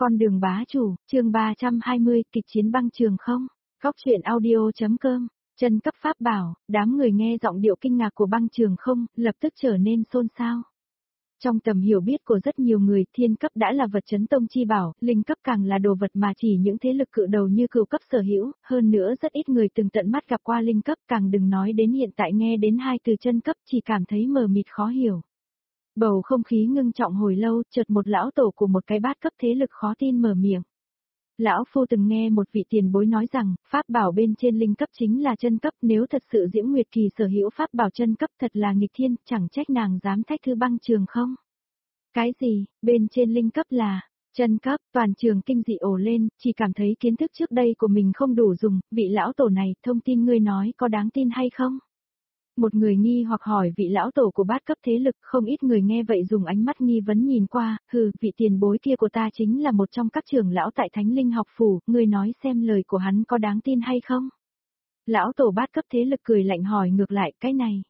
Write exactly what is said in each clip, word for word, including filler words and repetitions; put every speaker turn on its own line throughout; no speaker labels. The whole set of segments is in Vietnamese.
Con đường bá chủ, chương ba trăm hai mươi, kịch chiến băng trường không? Góc truyện audio.com, chân cấp pháp bảo, đám người nghe giọng điệu kinh ngạc của băng trường không, lập tức trở nên xôn xao. Trong tầm hiểu biết của rất nhiều người, thiên cấp đã là vật chấn tông chi bảo, linh cấp càng là đồ vật mà chỉ những thế lực cự đầu như cửu cấp sở hữu, hơn nữa rất ít người từng tận mắt gặp qua linh cấp, càng đừng nói đến hiện tại nghe đến hai từ chân cấp chỉ cảm thấy mờ mịt khó hiểu. Bầu không khí ngưng trọng hồi lâu, chợt một lão tổ của một cái bát cấp thế lực khó tin mở miệng. Lão phu từng nghe một vị tiền bối nói rằng, pháp bảo bên trên linh cấp chính là chân cấp, nếu thật sự Diễm Nguyệt Kỳ sở hữu pháp bảo chân cấp thật là nghịch thiên, chẳng trách nàng dám thách thư băng trường không. Cái gì, bên trên linh cấp là chân cấp, toàn trường kinh dị ồ lên, chỉ cảm thấy kiến thức trước đây của mình không đủ dùng, vị lão tổ này, thông tin ngươi nói có đáng tin hay không? Một người nghi hoặc hỏi vị lão tổ của bát cấp thế lực, không ít người nghe vậy dùng ánh mắt nghi vấn nhìn qua, hừ, vị tiền bối kia của ta chính là một trong các trưởng lão tại Thánh Linh học phủ, ngươi nói xem lời của hắn có đáng tin hay không? Lão tổ bát cấp thế lực cười lạnh hỏi ngược lại, cái này.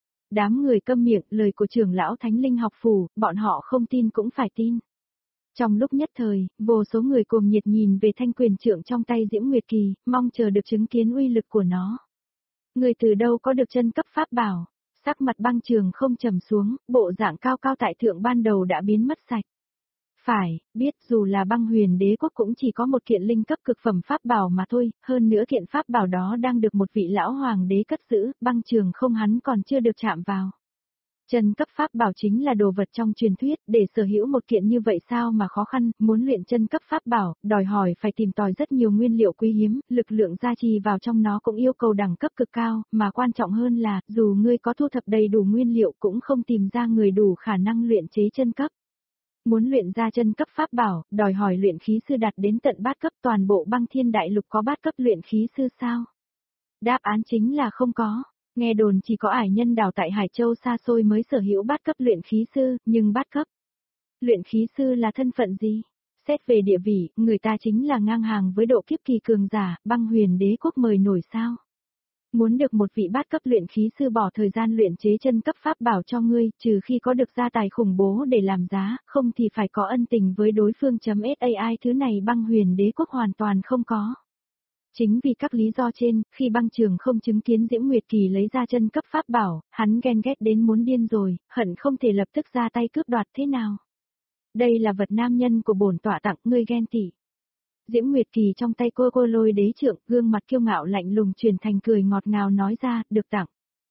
Đám người câm miệng, lời của trưởng lão Thánh Linh học phủ, bọn họ không tin cũng phải tin. Trong lúc nhất thời, vô số người cuồng nhiệt nhìn về thanh quyền trượng trong tay Diễm Nguyệt Kỳ, mong chờ được chứng kiến uy lực của nó. Người từ đâu có được chân cấp pháp bảo, sắc mặt băng trường không trầm xuống, bộ dạng cao cao tại thượng ban đầu đã biến mất sạch. Phải, biết dù là băng huyền đế quốc cũng chỉ có một kiện linh cấp cực phẩm pháp bảo mà thôi, hơn nữa kiện pháp bảo đó đang được một vị lão hoàng đế cất giữ, băng trường không hắn còn chưa được chạm vào. Chân cấp pháp bảo chính là đồ vật trong truyền thuyết, để sở hữu một kiện như vậy sao mà khó khăn, muốn luyện chân cấp pháp bảo, đòi hỏi phải tìm tòi rất nhiều nguyên liệu quý hiếm, lực lượng gia trì vào trong nó cũng yêu cầu đẳng cấp cực cao, mà quan trọng hơn là, dù ngươi có thu thập đầy đủ nguyên liệu cũng không tìm ra người đủ khả năng luyện chế chân cấp. Muốn luyện ra chân cấp pháp bảo, đòi hỏi luyện khí sư đạt đến tận bát cấp, toàn bộ băng thiên đại lục có bát cấp luyện khí sư sao? Đáp án chính là không có. Nghe đồn chỉ có ải nhân đảo tại Hải Châu xa xôi mới sở hữu bát cấp luyện khí sư, nhưng bát cấp luyện khí sư là thân phận gì? Xét về địa vị, người ta chính là ngang hàng với độ kiếp kỳ cường giả, băng huyền đế quốc mời nổi sao? Muốn được một vị bát cấp luyện khí sư bỏ thời gian luyện chế chân cấp pháp bảo cho ngươi, trừ khi có được gia tài khủng bố để làm giá, không thì phải có ân tình với đối phương. .sai thứ này băng huyền đế quốc hoàn toàn không có. Chính vì các lý do trên, khi băng trường không chứng kiến Diễm Nguyệt Kỳ lấy ra chân cấp pháp bảo, hắn ghen ghét đến muốn điên rồi, hận không thể lập tức ra tay cướp đoạt thế nào. Đây là vật nam nhân của bổn tọa tặng, ngươi ghen tị. Diễm Nguyệt Kỳ trong tay cô cô lôi đế trượng, gương mặt kiêu ngạo lạnh lùng truyền thành cười ngọt ngào nói ra, được tặng.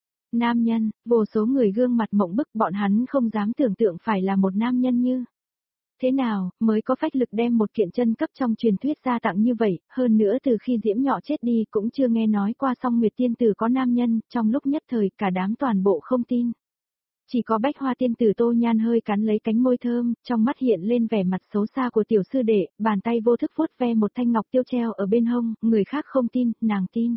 Nam nhân, vô số người gương mặt mộng bức, bọn hắn không dám tưởng tượng phải là một nam nhân như thế nào, mới có phách lực đem một kiện chân cấp trong truyền thuyết ra tặng như vậy, hơn nữa từ khi Diễm nhỏ chết đi cũng chưa nghe nói qua Song Nguyệt tiên tử có nam nhân, trong lúc nhất thời cả đám toàn bộ không tin. Chỉ có Bách Hoa tiên tử Tô Nhan hơi cắn lấy cánh môi thơm, trong mắt hiện lên vẻ mặt xấu xa của tiểu sư đệ, bàn tay vô thức vuốt ve một thanh ngọc tiêu treo ở bên hông, người khác không tin, nàng tin.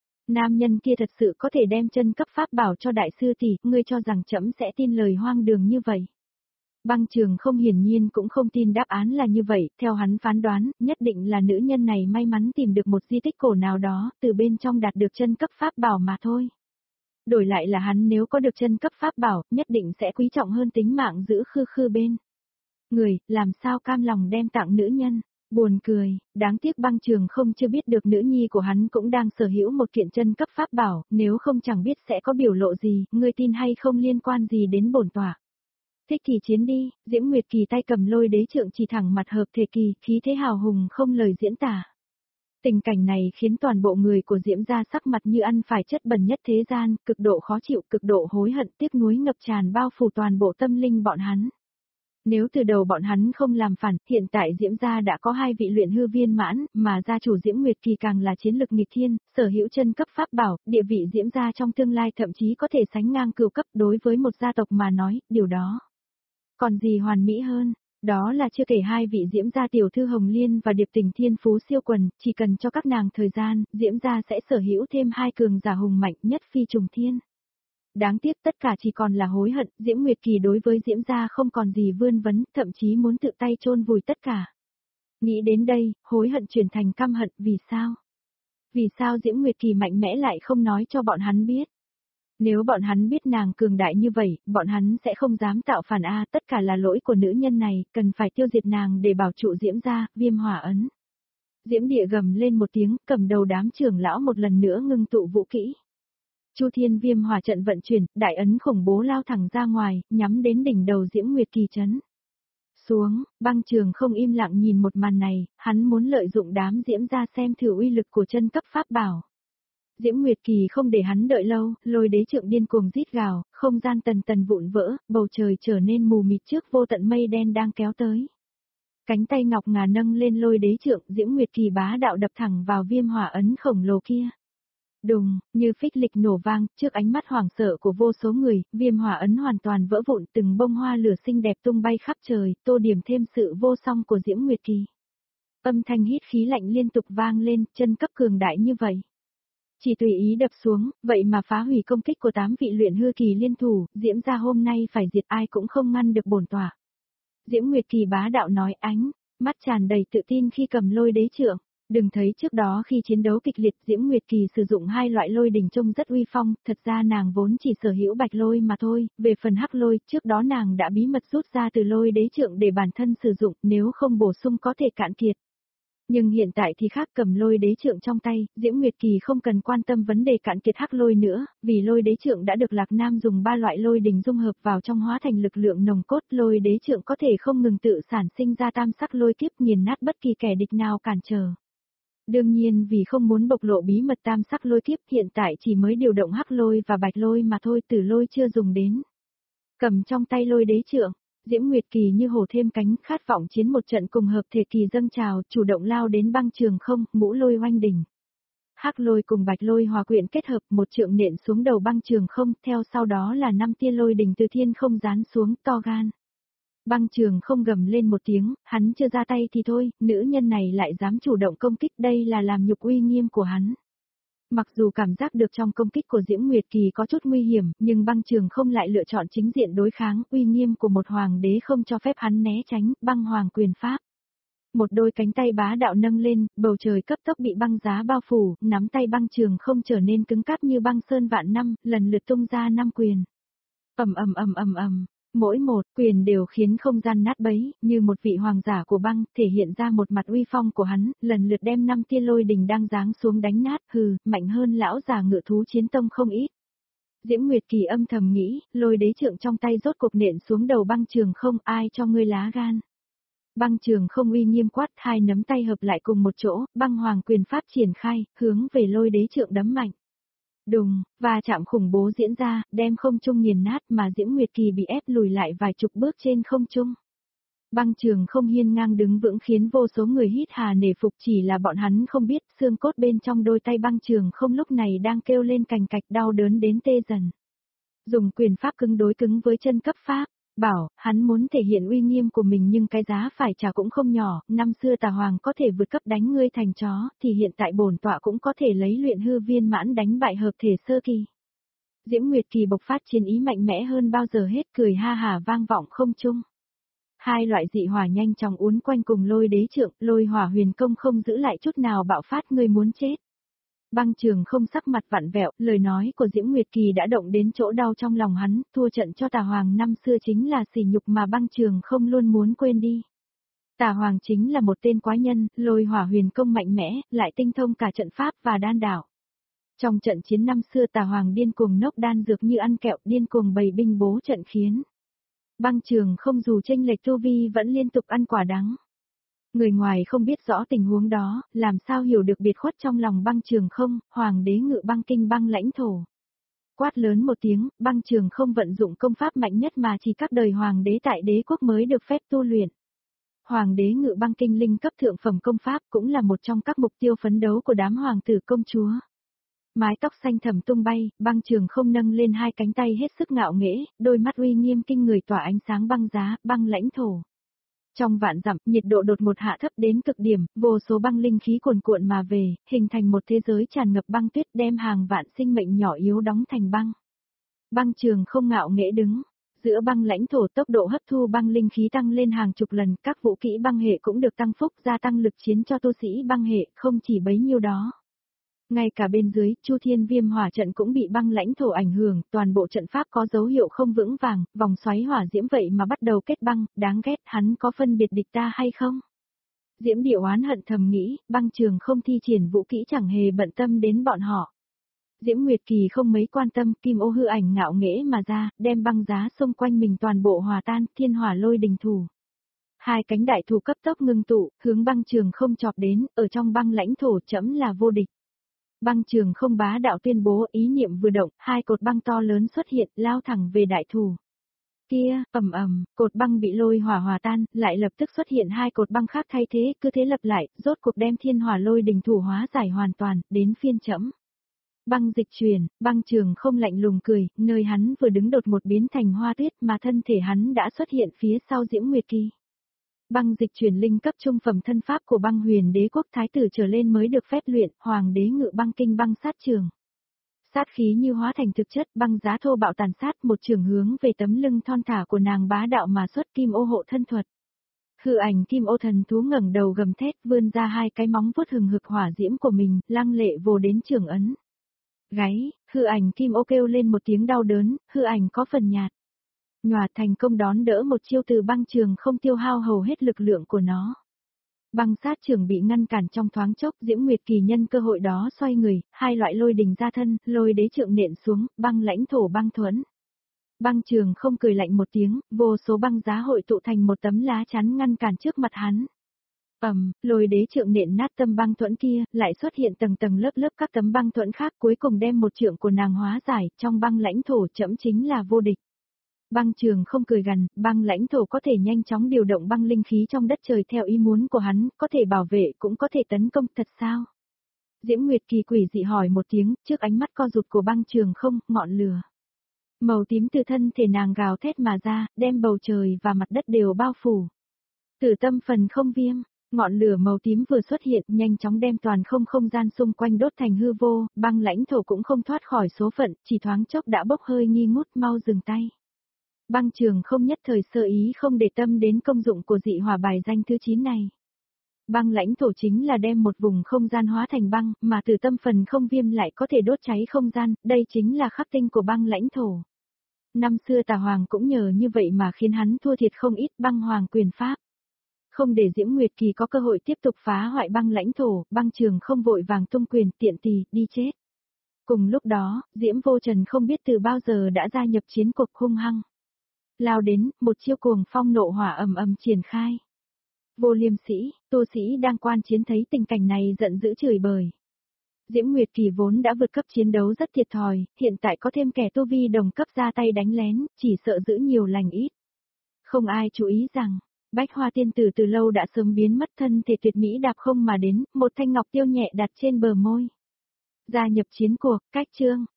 Nam nhân kia thật sự có thể đem chân cấp pháp bảo cho đại sư tỷ, ngươi cho rằng trẫm sẽ tin lời hoang đường như vậy. Băng trường không hiển nhiên cũng không tin đáp án là như vậy, theo hắn phán đoán, nhất định là nữ nhân này may mắn tìm được một di tích cổ nào đó, từ bên trong đạt được chân cấp pháp bảo mà thôi. Đổi lại là hắn nếu có được chân cấp pháp bảo, nhất định sẽ quý trọng hơn tính mạng giữ khư khư bên người, làm sao cam lòng đem tặng nữ nhân. Buồn cười, đáng tiếc băng trường không chưa biết được nữ nhi của hắn cũng đang sở hữu một kiện chân cấp pháp bảo, nếu không chẳng biết sẽ có biểu lộ gì, ngươi tin hay không liên quan gì đến bổn tọa. Thích thì chiến đi, Diễm Nguyệt Kỳ tay cầm lôi đế trượng chỉ thẳng mặt hợp thể kỳ, khí thế hào hùng không lời diễn tả. Tình cảnh này khiến toàn bộ người của Diễm gia sắc mặt như ăn phải chất bẩn nhất thế gian, cực độ khó chịu, cực độ hối hận, tiếc nuối ngập tràn bao phủ toàn bộ tâm linh bọn hắn. Nếu từ đầu bọn hắn không làm phản, hiện tại Diễm gia đã có hai vị luyện hư viên mãn, mà gia chủ Diễm Nguyệt Kỳ càng là chiến lực nghịch thiên, sở hữu chân cấp pháp bảo, địa vị Diễm gia trong tương lai thậm chí có thể sánh ngang cửu cấp. Đối với một gia tộc mà nói, điều đó còn gì hoàn mỹ hơn, đó là chưa kể hai vị Diễm gia tiểu thư Hồng Liên và Điệp Tình thiên phú siêu quần, chỉ cần cho các nàng thời gian, Diễm gia sẽ sở hữu thêm hai cường giả hùng mạnh nhất phi trùng thiên. Đáng tiếc tất cả chỉ còn là hối hận, Diễm Nguyệt Kỳ đối với Diễm gia không còn gì vươn vấn, thậm chí muốn tự tay chôn vùi tất cả. Nghĩ đến đây, hối hận chuyển thành căm hận, vì sao? Vì sao Diễm Nguyệt Kỳ mạnh mẽ lại không nói cho bọn hắn biết? Nếu bọn hắn biết nàng cường đại như vậy, bọn hắn sẽ không dám tạo phản a, tất cả là lỗi của nữ nhân này, cần phải tiêu diệt nàng để bảo trụ Diễm gia, Viêm hỏa ấn. Diễm địa gầm lên một tiếng, cầm đầu đám trưởng lão một lần nữa ngưng tụ vũ kỹ. Chu Thiên Viêm hỏa trận vận chuyển, đại ấn khủng bố lao thẳng ra ngoài, nhắm đến đỉnh đầu Diễm Nguyệt Kỳ trấn. Xuống, Băng Trường không im lặng nhìn một màn này, hắn muốn lợi dụng đám Diễm gia xem thử uy lực của chân cấp pháp bảo. Diễm Nguyệt Kỳ không để hắn đợi lâu, lôi đế trượng điên cuồng rít gào, không gian tần tần vụn vỡ, bầu trời trở nên mù mịt trước vô tận mây đen đang kéo tới. Cánh tay ngọc ngà nâng lên lôi đế trượng, Diễm Nguyệt Kỳ bá đạo đập thẳng vào viêm hỏa ấn khổng lồ kia. Đùng, như phích lịch nổ vang, trước ánh mắt hoảng sợ của vô số người, viêm hỏa ấn hoàn toàn vỡ vụn, từng bông hoa lửa xinh đẹp tung bay khắp trời, tô điểm thêm sự vô song của Diễm Nguyệt Kỳ. Âm thanh hít khí lạnh liên tục vang lên, chân cấp cường đại như vậy. Chỉ tùy ý đập xuống, vậy mà phá hủy công kích của tám vị luyện hư kỳ liên thủ, Diễm gia hôm nay phải diệt ai cũng không ngăn được bổn tọa. Diễm Nguyệt Kỳ bá đạo nói, ánh mắt tràn đầy tự tin khi cầm lôi đế trượng. Đừng thấy trước đó khi chiến đấu kịch liệt Diễm Nguyệt Kỳ sử dụng hai loại lôi đỉnh trông rất uy phong, thật ra nàng vốn chỉ sở hữu bạch lôi mà thôi, về phần hắc lôi, trước đó nàng đã bí mật rút ra từ lôi đế trượng để bản thân sử dụng, nếu không bổ sung có thể cạn kiệt. Nhưng hiện tại thì khác, cầm lôi đế trượng trong tay, Diễm Nguyệt Kỳ không cần quan tâm vấn đề cạn kiệt hắc lôi nữa, vì lôi đế trượng đã được Lạc Nam dùng ba loại lôi đỉnh dung hợp vào trong hóa thành lực lượng nồng cốt, lôi đế trượng có thể không ngừng tự sản sinh ra tam sắc lôi kiếp nghiền nát bất kỳ kẻ địch nào cản trở. Đương nhiên vì không muốn bộc lộ bí mật tam sắc lôi kiếp, hiện tại chỉ mới điều động hắc lôi và bạch lôi mà thôi, tử lôi chưa dùng đến. Cầm trong tay lôi đế trượng, Diễm Nguyệt Kỳ như hổ thêm cánh, khát vọng chiến một trận cùng hợp thể kỳ dâng trào, chủ động lao đến Băng Trường không, ngũ lôi oanh đỉnh. Hắc lôi cùng bạch lôi hòa quyện kết hợp, một trượng nện xuống đầu Băng Trường không, theo sau đó là năm tia lôi đỉnh từ thiên không giáng xuống, to gan. Băng Trường không gầm lên một tiếng, hắn chưa ra tay thì thôi, nữ nhân này lại dám chủ động công kích, đây là làm nhục uy nghiêm của hắn. Mặc dù cảm giác được trong công kích của Diễm Nguyệt Kỳ có chút nguy hiểm, nhưng Băng Trường không lại lựa chọn chính diện đối kháng, uy nghiêm của một hoàng đế không cho phép hắn né tránh, băng hoàng quyền pháp. Một đôi cánh tay bá đạo nâng lên, bầu trời cấp tốc bị băng giá bao phủ, nắm tay Băng Trường không trở nên cứng cáp như băng sơn vạn năm, lần lượt tung ra năm quyền. Ầm ầm ầm ầm ầm. Mỗi một quyền đều khiến không gian nát bấy, như một vị hoàng giả của băng, thể hiện ra một mặt uy phong của hắn, lần lượt đem năm tia lôi đình đang giáng xuống đánh nát, hừ, mạnh hơn lão già ngự thú chiến tông không ít. Diễm Nguyệt Kỳ âm thầm nghĩ, lôi đế trượng trong tay rốt cục nện xuống đầu Băng Trường không, ai cho ngươi lá gan. Băng Trường không uy nghiêm quát, hai nắm tay hợp lại cùng một chỗ, băng hoàng quyền pháp triển khai, hướng về lôi đế trượng đấm mạnh. Đùng, và chạm khủng bố diễn ra, đem không trung nghiền nát mà Diễm Nguyệt Kỳ bị ép lùi lại vài chục bước trên không trung. Băng Trường không hiên ngang đứng vững khiến vô số người hít hà nể phục, chỉ là bọn hắn không biết xương cốt bên trong đôi tay Băng Trường không lúc này đang kêu lên cành cạch đau đớn đến tê dần. Dùng quyền pháp cứng đối cứng với chân cấp pháp. Bảo, hắn muốn thể hiện uy nghiêm của mình nhưng cái giá phải trả cũng không nhỏ, năm xưa Tà Hoàng có thể vượt cấp đánh ngươi thành chó, thì hiện tại bổn tọa cũng có thể lấy luyện hư viên mãn đánh bại hợp thể sơ kỳ. Diễm Nguyệt Kỳ bộc phát chiến ý mạnh mẽ hơn bao giờ hết, cười ha hà vang vọng không trung. Hai loại dị hỏa nhanh chóng uốn quanh cùng lôi đế trượng, lôi hỏa huyền công không giữ lại chút nào bạo phát, ngươi muốn chết. Băng Trường không sắc mặt vặn vẹo, lời nói của Diễm Nguyệt Kỳ đã động đến chỗ đau trong lòng hắn, thua trận cho Tà Hoàng năm xưa chính là sỉ nhục mà Băng Trường không luôn muốn quên đi. Tà Hoàng chính là một tên quái nhân, lôi hỏa huyền công mạnh mẽ, lại tinh thông cả trận pháp và đan đạo. Trong trận chiến năm xưa Tà Hoàng điên cuồng nốc đan dược như ăn kẹo, điên cuồng bày binh bố trận khiến Băng Trường không dù chênh lệch tu vi vẫn liên tục ăn quả đắng. Người ngoài không biết rõ tình huống đó, làm sao hiểu được biệt khuất trong lòng Băng Trường không, hoàng đế ngự băng kinh băng lãnh thổ. Quát lớn một tiếng, Băng Trường không vận dụng công pháp mạnh nhất mà chỉ các đời hoàng đế tại đế quốc mới được phép tu luyện. Hoàng đế ngự băng kinh linh cấp thượng phẩm công pháp cũng là một trong các mục tiêu phấn đấu của đám hoàng tử công chúa. Mái tóc xanh thẳm tung bay, Băng Trường không nâng lên hai cánh tay hết sức ngạo nghễ, đôi mắt uy nghiêm kinh người tỏa ánh sáng băng giá, băng lãnh thổ. Trong vạn dặm, nhiệt độ đột một hạ thấp đến cực điểm, vô số băng linh khí cuồn cuộn mà về, hình thành một thế giới tràn ngập băng tuyết đem hàng vạn sinh mệnh nhỏ yếu đóng thành băng. Băng Trường không ngạo nghễ đứng, giữa băng lãnh thổ tốc độ hấp thu băng linh khí tăng lên hàng chục lần, các vũ kỹ băng hệ cũng được tăng phúc gia tăng lực chiến cho tu sĩ băng hệ, không chỉ bấy nhiêu đó. Ngay cả bên dưới, Chu Thiên Viêm hỏa trận cũng bị băng lãnh thổ ảnh hưởng, toàn bộ trận pháp có dấu hiệu không vững vàng, vòng xoáy hỏa diễm vậy mà bắt đầu kết băng, đáng ghét, hắn có phân biệt địch ta hay không? Diễm Điệu oán hận thầm nghĩ, băng trường không thi triển vũ kỹ chẳng hề bận tâm đến bọn họ. Diễm Nguyệt Kỳ không mấy quan tâm, kim ô hư ảnh ngạo nghễ mà ra, đem băng giá xung quanh mình toàn bộ hòa tan, thiên hỏa lôi đình thủ. Hai cánh đại thủ cấp tốc ngưng tụ, hướng băng trường không chọp đến, ở trong băng lãnh thổ chẫm là vô địch. Băng trường không bá đạo tuyên bố, ý niệm vừa động, hai cột băng to lớn xuất hiện, lao thẳng về đại thủ. Kia, ầm ầm, cột băng bị lôi hỏa hòa tan, lại lập tức xuất hiện hai cột băng khác thay thế, cứ thế lập lại, rốt cuộc đem thiên hỏa lôi đình thủ hóa giải hoàn toàn, đến phiên chẫm. Băng dịch chuyển, băng trường không lạnh lùng cười, nơi hắn vừa đứng đột một biến thành hoa tuyết mà thân thể hắn đã xuất hiện phía sau Diễm Nguyệt Kỳ. Băng dịch chuyển linh cấp trung phẩm thân pháp của băng huyền đế quốc thái tử trở lên mới được phép luyện, hoàng đế ngự băng kinh băng sát trường. Sát khí như hóa thành thực chất, băng giá thô bạo tàn sát, một trường hướng về tấm lưng thon thả của nàng bá đạo mà xuất kim ô hộ thân thuật. Hư ảnh kim ô thần thú ngẩng đầu gầm thét, vươn ra hai cái móng vuốt hừng hực hỏa diễm của mình, lăng lệ vồ đến trường ấn. Gáy, hư ảnh kim ô kêu lên một tiếng đau đớn, hư ảnh có phần nhạt. Nhòa thành công đón đỡ một chiêu từ băng trường không tiêu hao hầu hết lực lượng của nó. Băng sát trường bị ngăn cản trong thoáng chốc, Diễm Nguyệt Kỳ nhân cơ hội đó xoay người, hai loại lôi đình ra thân, lôi đế trượng nện xuống, băng lãnh thổ băng thuẫn. Băng trường không cười lạnh một tiếng, vô số băng giá hội tụ thành một tấm lá chắn ngăn cản trước mặt hắn. Ầm, lôi đế trượng nện nát tâm băng thuẫn kia, lại xuất hiện tầng tầng lớp lớp các tấm băng thuẫn khác, cuối cùng đem một trượng của nàng hóa giải, trong băng lãnh thổ chẫm chính là vô địch. Băng trường không cười gằn, băng lãnh thổ có thể nhanh chóng điều động băng linh khí trong đất trời theo ý muốn của hắn, có thể bảo vệ cũng có thể tấn công, thật sao? Diễm Nguyệt Kỳ quỷ dị hỏi một tiếng, trước ánh mắt co rụt của băng trường không, ngọn lửa. Màu tím từ thân thể nàng gào thét mà ra, đem bầu trời và mặt đất đều bao phủ. Tử tâm phần không viêm, ngọn lửa màu tím vừa xuất hiện, nhanh chóng đem toàn không không gian xung quanh đốt thành hư vô, băng lãnh thổ cũng không thoát khỏi số phận, chỉ thoáng chốc đã bốc hơi nghi ngút, mau dừng tay. Băng trường không nhất thời sơ ý không để tâm đến công dụng của dị hỏa bài danh thứ chín này. Băng lãnh thổ chính là đem một vùng không gian hóa thành băng, mà từ tâm phần không viêm lại có thể đốt cháy không gian, đây chính là khắc tinh của băng lãnh thổ. Năm xưa Tà Hoàng cũng nhờ như vậy mà khiến hắn thua thiệt không ít, băng hoàng quyền pháp. Không để Diễm Nguyệt Kỳ có cơ hội tiếp tục phá hoại băng lãnh thổ, băng trường không vội vàng tung quyền, tiện tì, đi chết. Cùng lúc đó, Diễm Vô Trần không biết từ bao giờ đã gia nhập chiến cuộc hung hăng. Lao đến, một chiêu cuồng phong nộ hỏa ầm ầm triển khai. Vô Liêm Sĩ, tu sĩ đang quan chiến thấy tình cảnh này giận dữ chửi bới. Diễm Nguyệt Kỳ vốn đã vượt cấp chiến đấu rất thiệt thòi, hiện tại có thêm kẻ tu vi đồng cấp ra tay đánh lén, chỉ sợ giữ nhiều lành ít. Không ai chú ý rằng, Bách Hoa tiên tử từ lâu đã sớm biến mất, thân thể tuyệt mỹ đạp không mà đến, một thanh ngọc tiêu nhẹ đặt trên bờ môi. Gia nhập chiến cuộc, cách chương.